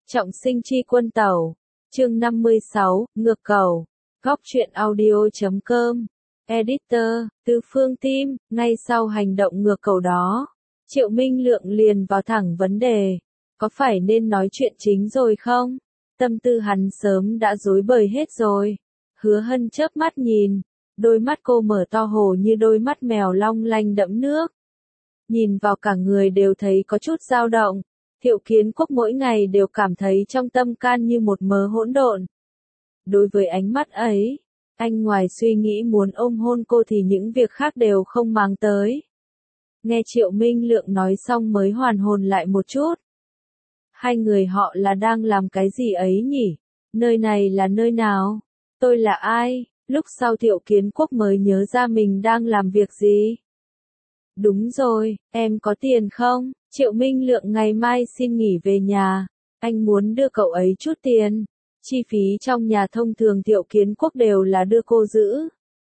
Trọng sinh chi quân tẩu. Chương 56, ngược cầu. Góc truyện audio.com. Editor, Từ Phương Team. Ngay sau hành động ngược cầu đó, Triệu Minh Lượng liền vào thẳng vấn đề. Có phải nên nói chuyện chính rồi không? Tâm tư hắn sớm đã rối bời hết rồi. Hứa Hân chớp mắt nhìn. Đôi mắt cô mở to hồ như đôi mắt mèo long lanh đẫm nước. Nhìn vào cả người đều thấy có chút dao động. Thiệu Kiến Quốc mỗi ngày đều cảm thấy trong tâm can như một mớ hỗn độn. Đối với ánh mắt ấy, anh ngoài suy nghĩ muốn ôm hôn cô thì những việc khác đều không màng tới. Nghe Triệu Minh Lượng nói xong mới hoàn hồn lại một chút. Hai người họ là đang làm cái gì ấy nhỉ? Nơi này là nơi nào? Tôi là ai? Lúc sau Thiệu Kiến Quốc mới nhớ ra mình đang làm việc gì. Đúng rồi, em có tiền không? Triệu Minh Lượng ngày mai xin nghỉ về nhà. Anh muốn đưa cậu ấy chút tiền. Chi phí trong nhà thông thường Thiệu Kiến Quốc đều là đưa cô giữ.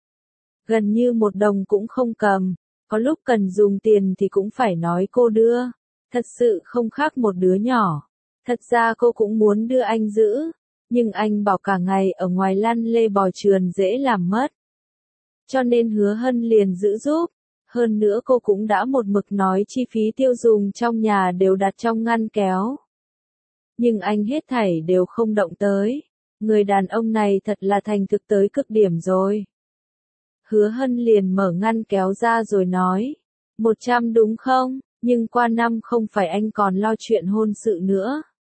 Gần như một đồng cũng không cầm. Có lúc cần dùng tiền thì cũng phải nói cô đưa. Thật sự không khác một đứa nhỏ. Thật ra cô cũng muốn đưa anh giữ. Nhưng anh bảo cả ngày ở ngoài lăn lê bò trườn dễ làm mất. Cho nên Hứa Hân liền giữ giúp. Hơn nữa cô cũng đã một mực nói chi phí tiêu dùng trong nhà đều đặt trong ngăn kéo. Nhưng anh hết thảy đều không động tới. Người đàn ông này thật là thành thực tới cực điểm rồi. Hứa Hân liền mở ngăn kéo ra rồi nói. 100 đúng không? Nhưng qua năm không phải anh còn lo chuyện hôn sự nữa.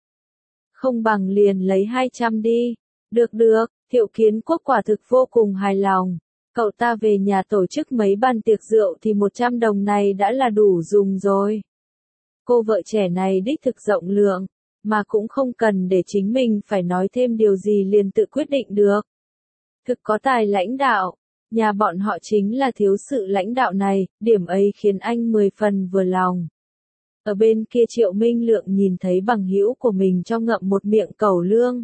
Không bằng liền lấy 200 đi. Được được, Thiệu Kiến Quốc quả thực vô cùng hài lòng. Cậu ta về nhà tổ chức mấy bàn tiệc rượu thì 100 đồng này đã là đủ dùng rồi. Cô vợ trẻ này đích thực rộng lượng, mà cũng không cần để chính mình phải nói thêm điều gì liền tự quyết định được. Thực có tài lãnh đạo, nhà bọn họ chính là thiếu sự lãnh đạo này, điểm ấy khiến anh 10 phần vừa lòng. Ở bên kia Triệu Minh Lượng nhìn thấy bằng hữu của mình cho ngậm một miệng cẩu lương.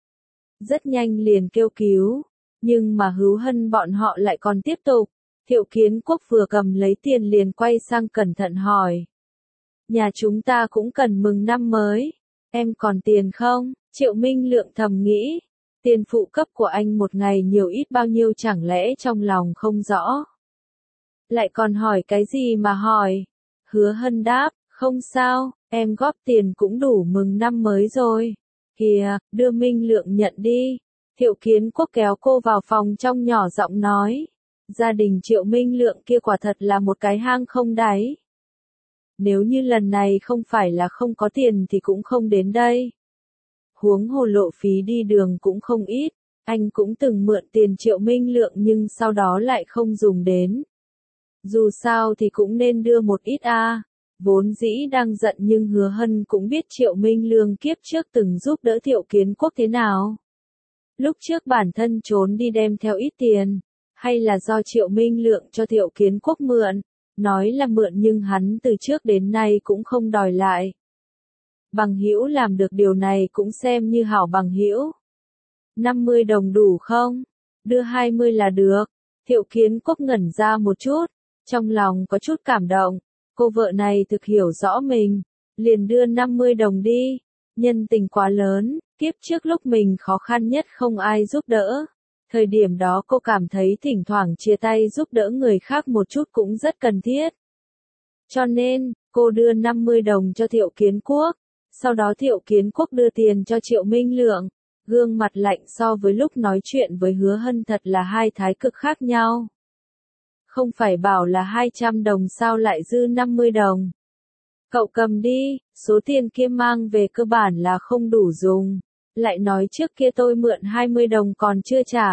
Rất nhanh liền kêu cứu. Nhưng mà Hứa Hân bọn họ lại còn tiếp tục. Thiệu Kiến Quốc vừa cầm lấy tiền liền quay sang cẩn thận hỏi. Nhà chúng ta cũng cần mừng năm mới. Em còn tiền không? Triệu Minh Lượng thầm nghĩ. Tiền phụ cấp của anh một ngày nhiều ít bao nhiêu chẳng lẽ trong lòng không rõ. Lại còn hỏi cái gì mà hỏi? Hứa Hân đáp, không sao, em góp tiền cũng đủ mừng năm mới rồi. Kìa, đưa Minh Lượng nhận đi. Thiệu Kiến Quốc kéo cô vào phòng trong nhỏ giọng nói. Gia đình Triệu Minh Lượng kia quả thật là một cái hang không đáy. Nếu như lần này không phải là không có tiền thì cũng không đến đây. Huống hồ lộ phí đi đường cũng không ít. Anh cũng từng mượn tiền Triệu Minh Lượng nhưng sau đó lại không dùng đến. Dù sao thì cũng nên đưa một ít a. Vốn dĩ đang giận nhưng Hứa Hân cũng biết Triệu Minh Lượng kiếp trước từng giúp đỡ Thiệu Kiến Quốc thế nào. Lúc trước bản thân trốn đi đem theo ít tiền, hay là do Triệu Minh Lượng cho Thiệu Kiến Quốc mượn, nói là mượn nhưng hắn từ trước đến nay cũng không đòi lại. Bằng hữu làm được điều này cũng xem như hảo bằng hữu. 50 đồng đủ không? Đưa 20 là được. Thiệu Kiến Quốc ngẩn ra một chút, trong lòng có chút cảm động, cô vợ này thực hiểu rõ mình, liền đưa 50 đồng đi, nhân tình quá lớn. Kiếp trước lúc mình khó khăn nhất không ai giúp đỡ. Thời điểm đó cô cảm thấy thỉnh thoảng chia tay giúp đỡ người khác một chút cũng rất cần thiết. Cho nên, cô đưa 50 đồng cho Thiệu Kiến Quốc. Sau đó Thiệu Kiến Quốc đưa tiền cho Triệu Minh Lượng. Gương mặt lạnh so với lúc nói chuyện với Hứa Hân thật là hai thái cực khác nhau. Không phải bảo là 200 đồng sao lại dư 50 đồng. Cậu cầm đi, số tiền kia mang về cơ bản là không đủ dùng. Lại nói trước kia tôi mượn 20 đồng còn chưa trả.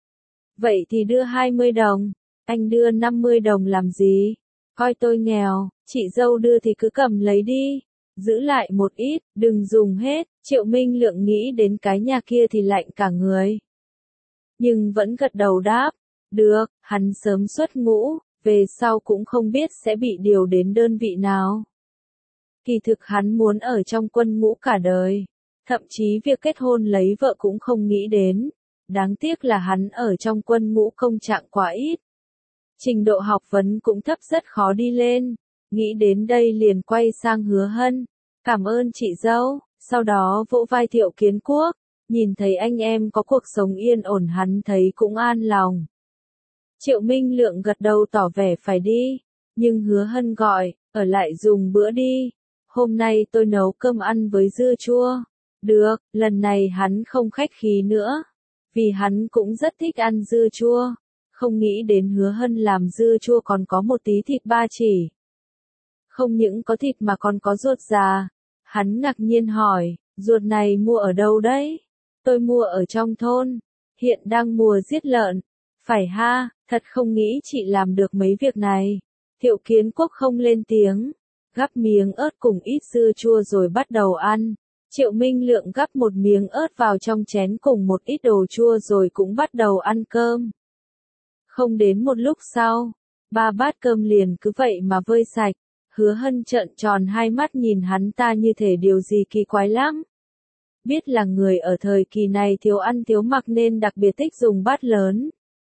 Vậy thì đưa 20 đồng. Anh đưa 50 đồng làm gì? Coi tôi nghèo, chị dâu đưa thì cứ cầm lấy đi. Giữ lại một ít, đừng dùng hết. Triệu Minh Lượng nghĩ đến cái nhà kia thì lạnh cả người. Nhưng vẫn gật đầu đáp. Được, hắn sớm xuất ngũ, về sau cũng không biết sẽ bị điều đến đơn vị nào. Kỳ thực hắn muốn ở trong quân ngũ cả đời. Thậm chí việc kết hôn lấy vợ cũng không nghĩ đến. Đáng tiếc là hắn ở trong quân ngũ công trạng quá ít. Trình độ học vấn cũng thấp rất khó đi lên. Nghĩ đến đây liền quay sang Hứa Hân. Cảm ơn chị dâu, Sau đó vỗ vai Thiệu Kiến Quốc, nhìn thấy anh em có cuộc sống yên ổn hắn thấy cũng an lòng. Triệu Minh Lượng gật đầu tỏ vẻ phải đi, nhưng Hứa Hân gọi, ở lại dùng bữa đi. Hôm nay tôi nấu cơm ăn với dưa chua. Được, lần này hắn không khách khí nữa, vì hắn cũng rất thích ăn dưa chua. Không nghĩ đến Hứa Hân làm dưa chua còn có một tí thịt ba chỉ. Không những có thịt mà còn có ruột già. Hắn ngạc nhiên hỏi, ruột này mua ở đâu đấy? Tôi mua ở trong thôn, hiện đang mùa giết lợn. Phải ha, thật không nghĩ chị làm được mấy việc này. Thiệu Kiến Quốc không lên tiếng, gắp miếng ớt cùng ít dưa chua rồi bắt đầu ăn. Triệu Minh Lượng gắp một miếng ớt vào trong chén cùng một ít đồ chua rồi cũng bắt đầu ăn cơm. Không đến một lúc sau, 3 bát cơm liền cứ vậy mà vơi sạch. Hứa Hân trợn tròn hai mắt nhìn hắn ta như thể điều gì kỳ quái lắm. Biết là người ở thời kỳ này thiếu ăn thiếu mặc nên đặc biệt thích dùng bát lớn.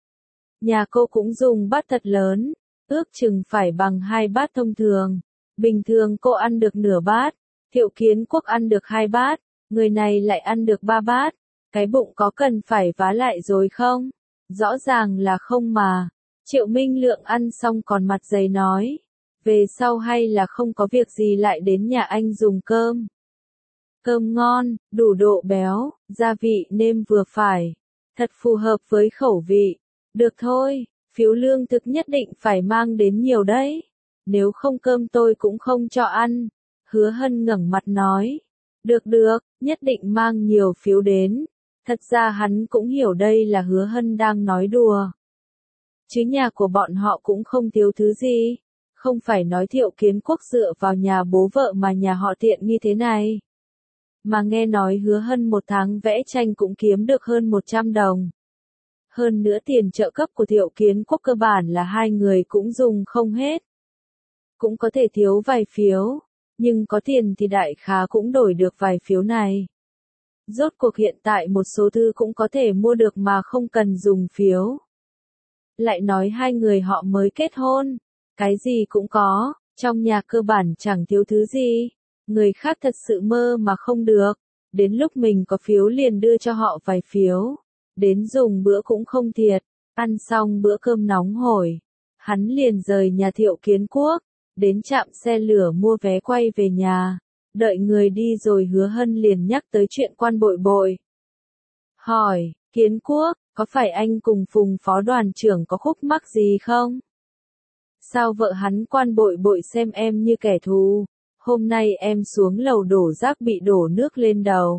Nhà cô cũng dùng bát thật lớn, ước chừng phải bằng 2 bát thông thường. Bình thường cô ăn được nửa bát, Thiệu Kiến Quốc ăn được 2 bát, người này lại ăn được 3 bát. Cái bụng có cần phải vá lại rồi không? Rõ ràng là không mà. Triệu Minh Lượng ăn xong còn mặt dày nói, về sau hay là không có việc gì lại đến nhà anh dùng cơm. Cơm ngon, đủ độ béo, gia vị nêm vừa phải, thật phù hợp với khẩu vị. Được thôi, phiếu lương thực nhất định phải mang đến nhiều đấy. Nếu không cơm tôi cũng không cho ăn. Hứa Hân ngẩng mặt nói. Được được, nhất định mang nhiều phiếu đến. Thật ra hắn cũng hiểu đây là Hứa Hân đang nói đùa. Chứ nhà của bọn họ cũng không thiếu thứ gì. Không phải nói Thiệu Kiến Quốc dựa vào nhà bố vợ mà nhà họ tiện như thế này. Mà nghe nói Hứa Hân một tháng vẽ tranh cũng kiếm được hơn 100 đồng. Hơn nữa tiền trợ cấp của Thiệu Kiến Quốc cơ bản là hai người cũng dùng không hết. Cũng có thể thiếu vài phiếu, nhưng có tiền thì đại khá cũng đổi được vài phiếu này. Rốt cuộc hiện tại một số thứ cũng có thể mua được mà không cần dùng phiếu. Lại nói hai người họ mới kết hôn, cái gì cũng có, trong nhà cơ bản chẳng thiếu thứ gì. Người khác thật sự mơ mà không được, đến lúc mình có phiếu liền đưa cho họ vài phiếu. Đến dùng bữa cũng không thiệt, ăn xong bữa cơm nóng hổi. Hắn liền rời nhà Thiệu Kiến Quốc, đến trạm xe lửa mua vé quay về nhà. Đợi người đi rồi Hứa Hân liền nhắc tới chuyện Quan Bội Bội. Hỏi, Kiến Quốc, có phải anh cùng Phùng phó đoàn trưởng có khúc mắc gì không? Sao vợ hắn Quan Bội Bội xem em như kẻ thù? Hôm nay em xuống lầu đổ rác bị đổ nước lên đầu.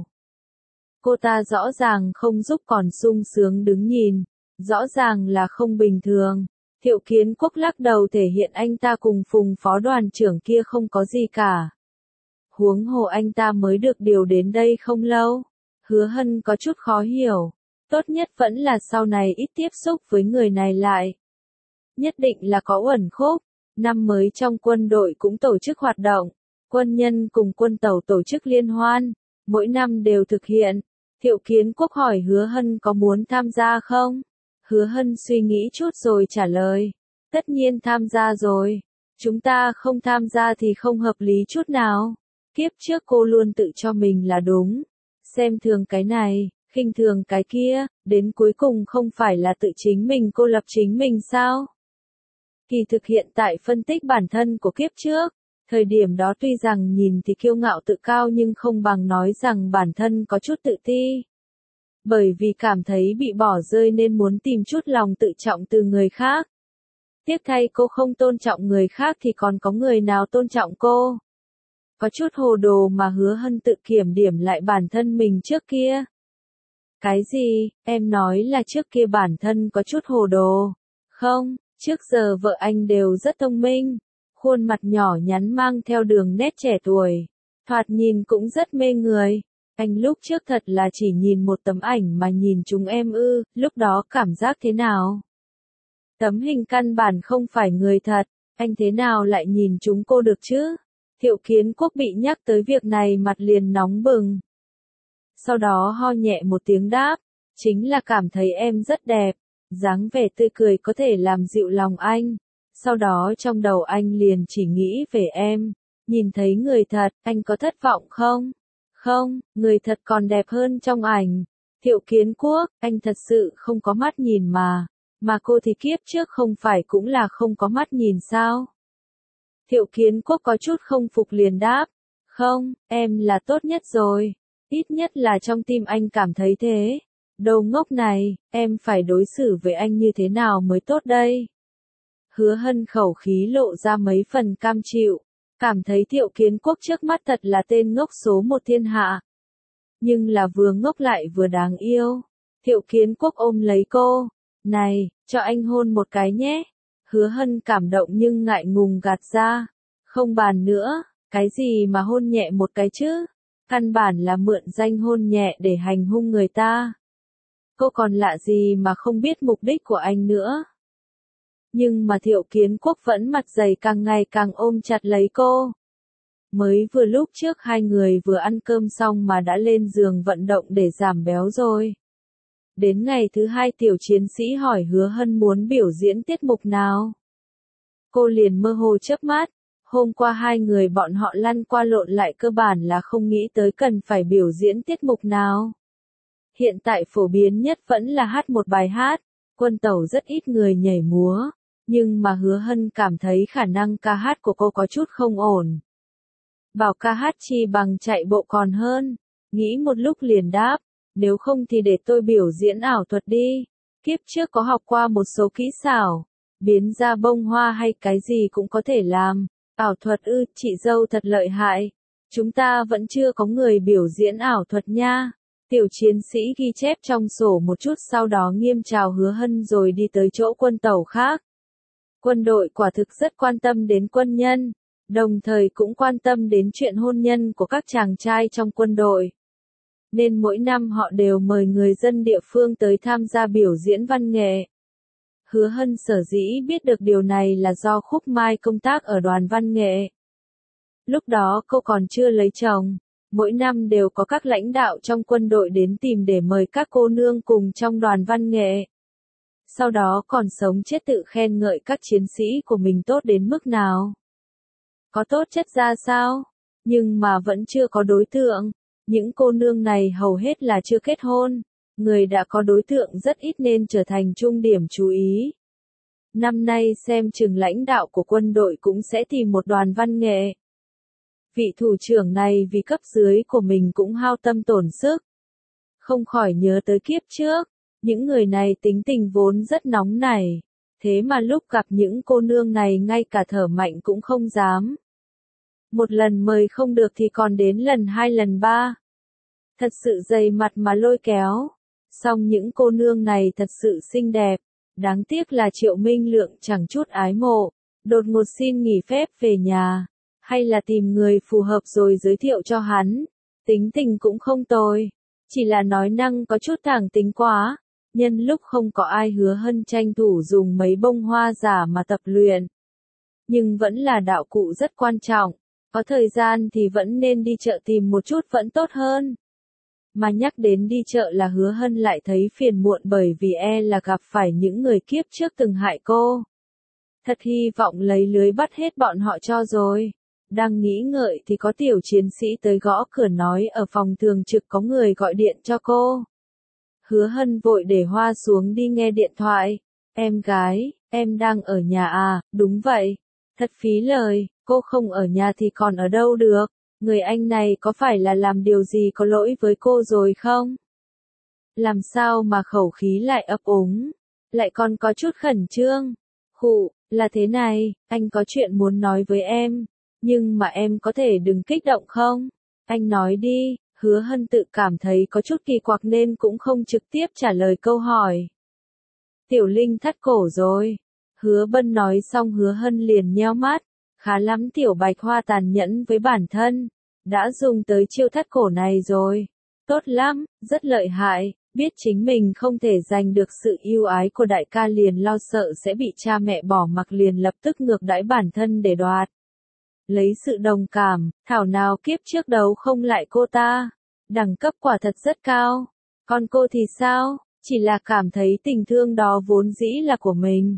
Cô ta rõ ràng không giúp còn sung sướng đứng nhìn, rõ ràng là không bình thường. Thiệu Kiến Quốc lắc đầu thể hiện anh ta cùng Phùng phó đoàn trưởng kia không có gì cả. Huống hồ anh ta mới được điều đến đây không lâu. Hứa Hân có chút khó hiểu. Tốt nhất vẫn là sau này ít tiếp xúc với người này lại. Nhất định là có uẩn khúc. Năm mới trong quân đội cũng tổ chức hoạt động. Quân nhân cùng quân tàu tổ chức liên hoan. Mỗi năm đều thực hiện. Thiệu Kiến Quốc hỏi Hứa Hân có muốn tham gia không? Hứa Hân suy nghĩ chút rồi trả lời. Tất nhiên tham gia rồi. Chúng ta không tham gia thì không hợp lý chút nào. Kiếp trước cô luôn tự cho mình là đúng. Xem thường cái này, khinh thường cái kia, đến cuối cùng không phải là tự chính mình cô lập chính mình sao? Kỳ thực hiện tại phân tích bản thân của kiếp trước, thời điểm đó tuy rằng nhìn thì kiêu ngạo tự cao nhưng không bằng nói rằng bản thân có chút tự ti. Bởi vì cảm thấy bị bỏ rơi nên muốn tìm chút lòng tự trọng từ người khác. Tiếc thay cô không tôn trọng người khác thì còn có người nào tôn trọng cô. Có chút hồ đồ mà Hứa Hân tự kiểm điểm lại bản thân mình trước kia. Cái gì, em nói là trước kia bản thân có chút hồ đồ. Không, trước giờ vợ anh đều rất thông minh. Khuôn mặt nhỏ nhắn mang theo đường nét trẻ tuổi. Thoạt nhìn cũng rất mê người. Anh lúc trước thật là chỉ nhìn một tấm ảnh mà nhìn chúng em ư, lúc đó cảm giác thế nào? Tấm hình căn bản không phải người thật, anh thế nào lại nhìn chúng cô được chứ? Thiệu Kiến Quốc bị nhắc tới việc này mặt liền nóng bừng. Sau đó ho nhẹ một tiếng đáp, chính là cảm thấy em rất đẹp, dáng vẻ tươi cười có thể làm dịu lòng anh. Sau đó trong đầu anh liền chỉ nghĩ về em, nhìn thấy người thật, anh có thất vọng không? Không, người thật còn đẹp hơn trong ảnh. Thiệu Kiến Quốc, anh thật sự không có mắt nhìn mà cô thì kiếp trước không phải cũng là không có mắt nhìn sao? Thiệu Kiến Quốc có chút không phục liền đáp, không, em là tốt nhất rồi, ít nhất là trong tim anh cảm thấy thế. Đồ ngốc này, em phải đối xử với anh như thế nào mới tốt đây? Hứa Hân khẩu khí lộ ra mấy phần cam chịu, cảm thấy Thiệu Kiến Quốc trước mắt thật là tên ngốc số một thiên hạ. Nhưng là vừa ngốc lại vừa đáng yêu. Thiệu Kiến Quốc ôm lấy cô, này, cho anh hôn một cái nhé. Hứa Hân cảm động nhưng ngại ngùng gạt ra, không bàn nữa, cái gì mà hôn nhẹ một cái chứ, căn bản là mượn danh hôn nhẹ để hành hung người ta. Cô còn lạ gì mà không biết mục đích của anh nữa. Nhưng mà Thiệu Kiến Quốc vẫn mặt dày càng ngày càng ôm chặt lấy cô. Mới vừa lúc trước hai người vừa ăn cơm xong mà đã lên giường vận động để giảm béo rồi. Đến ngày thứ hai tiểu chiến sĩ hỏi Hứa Hân muốn biểu diễn tiết mục nào. Cô liền mơ hồ chớp mắt, hôm qua hai người bọn họ lăn qua lộn lại cơ bản là không nghĩ tới cần phải biểu diễn tiết mục nào. Hiện tại phổ biến nhất vẫn là hát một bài hát, Quân Tẩu rất ít người nhảy múa, nhưng mà Hứa Hân cảm thấy khả năng ca hát của cô có chút không ổn. Bảo ca hát chi bằng chạy bộ còn hơn, nghĩ một lúc liền đáp, nếu không thì để tôi biểu diễn ảo thuật đi, kiếp trước có học qua một số kỹ xảo, biến ra bông hoa hay cái gì cũng có thể làm, ảo thuật ư, chị dâu thật lợi hại, chúng ta vẫn chưa có người biểu diễn ảo thuật nha. Tiểu chiến sĩ ghi chép trong sổ một chút sau đó nghiêm chào Hứa Hân rồi đi tới chỗ Quân Tẩu khác. Quân đội quả thực rất quan tâm đến quân nhân, đồng thời cũng quan tâm đến chuyện hôn nhân của các chàng trai trong quân đội. Nên mỗi năm họ đều mời người dân địa phương tới tham gia biểu diễn văn nghệ. Hứa Hân sở dĩ biết được điều này là do Khúc Mai công tác ở đoàn văn nghệ. Lúc đó cô còn chưa lấy chồng, mỗi năm đều có các lãnh đạo trong quân đội đến tìm để mời các cô nương cùng trong đoàn văn nghệ. Sau đó còn sống chết tự khen ngợi các chiến sĩ của mình tốt đến mức nào. Có tốt chất ra sao? Nhưng mà vẫn chưa có đối tượng. Những cô nương này hầu hết là chưa kết hôn. Người đã có đối tượng rất ít nên trở thành trung điểm chú ý. Năm nay xem chừng lãnh đạo của quân đội cũng sẽ tìm một đoàn văn nghệ. Vị thủ trưởng này vì cấp dưới của mình cũng hao tâm tổn sức. Không khỏi nhớ tới kiếp trước. Những người này tính tình vốn rất nóng nảy. Thế mà lúc gặp những cô nương này ngay cả thở mạnh cũng không dám. Một lần mời không được thì còn đến lần hai lần ba. Thật sự dày mặt mà lôi kéo. Song những cô nương này thật sự xinh đẹp. Đáng tiếc là Triệu Minh Lượng chẳng chút ái mộ. Đột ngột xin nghỉ phép về nhà. Hay là tìm người phù hợp rồi giới thiệu cho hắn. Tính tình cũng không tồi. Chỉ là nói năng có chút thẳng tính quá. Nhân lúc không có ai Hứa Hân tranh thủ dùng mấy bông hoa giả mà tập luyện. Nhưng vẫn là đạo cụ rất quan trọng. Có thời gian thì vẫn nên đi chợ tìm một chút vẫn tốt hơn. Mà nhắc đến đi chợ là Hứa Hân lại thấy phiền muộn bởi vì là gặp phải những người kiếp trước từng hại cô. Thật hy vọng lấy lưới bắt hết bọn họ cho rồi. Đang nghĩ ngợi thì có tiểu chiến sĩ tới gõ cửa nói ở phòng thường trực có người gọi điện cho cô. Hứa Hân vội để hoa xuống đi nghe điện thoại. Em gái, em đang ở nhà à, đúng vậy. Thật phí lời, cô không ở nhà thì còn ở đâu được. Người anh này có phải là làm điều gì có lỗi với cô rồi không? Làm sao mà khẩu khí lại ấp úng, lại còn có chút khẩn trương. Khụ, là thế này, anh có chuyện muốn nói với em, nhưng mà em có thể đừng kích động không? Anh nói đi. Hứa Hân tự cảm thấy có chút kỳ quặc nên cũng không trực tiếp trả lời câu hỏi. Tiểu Linh thắt cổ rồi. Hứa Bân nói xong Hứa Hân liền nheo mắt. Khá lắm Tiểu Bạch Hoa tàn nhẫn với bản thân. Đã dùng tới chiêu thắt cổ này rồi. Tốt lắm, rất lợi hại. Biết chính mình không thể giành được sự yêu ái của đại ca liền lo sợ sẽ bị cha mẹ bỏ mặc liền lập tức ngược đãi bản thân để đoạt. Lấy sự đồng cảm, thảo nào kiếp trước đấu không lại cô ta. Đẳng cấp quả thật rất cao. Còn cô thì sao? Chỉ là cảm thấy tình thương đó vốn dĩ là của mình.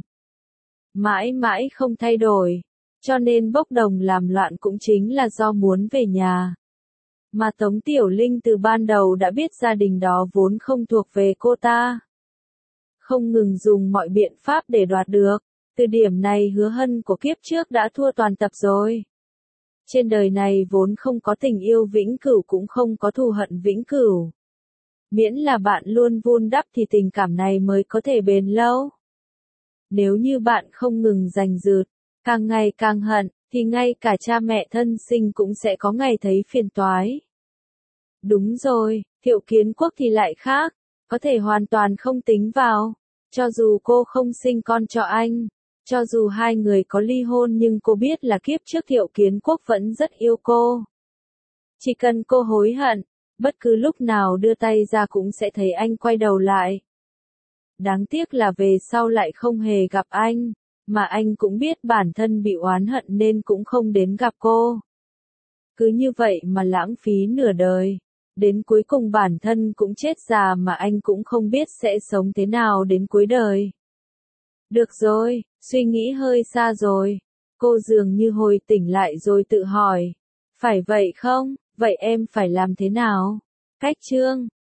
Mãi mãi không thay đổi. Cho nên bốc đồng làm loạn cũng chính là do muốn về nhà. Mà Tống Tiểu Linh từ ban đầu đã biết gia đình đó vốn không thuộc về cô ta. Không ngừng dùng mọi biện pháp để đoạt được. Từ điểm này Hứa Hân của kiếp trước đã thua toàn tập rồi. Trên đời này vốn không có tình yêu vĩnh cửu cũng không có thù hận vĩnh cửu. Miễn là bạn luôn vun đắp thì tình cảm này mới có thể bền lâu. Nếu như bạn không ngừng giành giật, càng ngày càng hận, thì ngay cả cha mẹ thân sinh cũng sẽ có ngày thấy phiền toái. Đúng rồi, Thiệu Kiến Quốc thì lại khác, có thể hoàn toàn không tính vào. Cho dù cô không sinh con cho anh, cho dù hai người có ly hôn nhưng cô biết là kiếp trước Thiệu Kiến Quốc vẫn rất yêu cô. Chỉ cần cô hối hận, bất cứ lúc nào đưa tay ra cũng sẽ thấy anh quay đầu lại. Đáng tiếc là về sau lại không hề gặp anh, mà anh cũng biết bản thân bị oán hận nên cũng không đến gặp cô. Cứ như vậy mà lãng phí nửa đời, đến cuối cùng bản thân cũng chết già mà anh cũng không biết sẽ sống thế nào đến cuối đời. Được rồi, suy nghĩ hơi xa rồi. Cô dường như hồi tỉnh lại rồi tự hỏi. Phải vậy không? Vậy em phải làm thế nào? Cách chương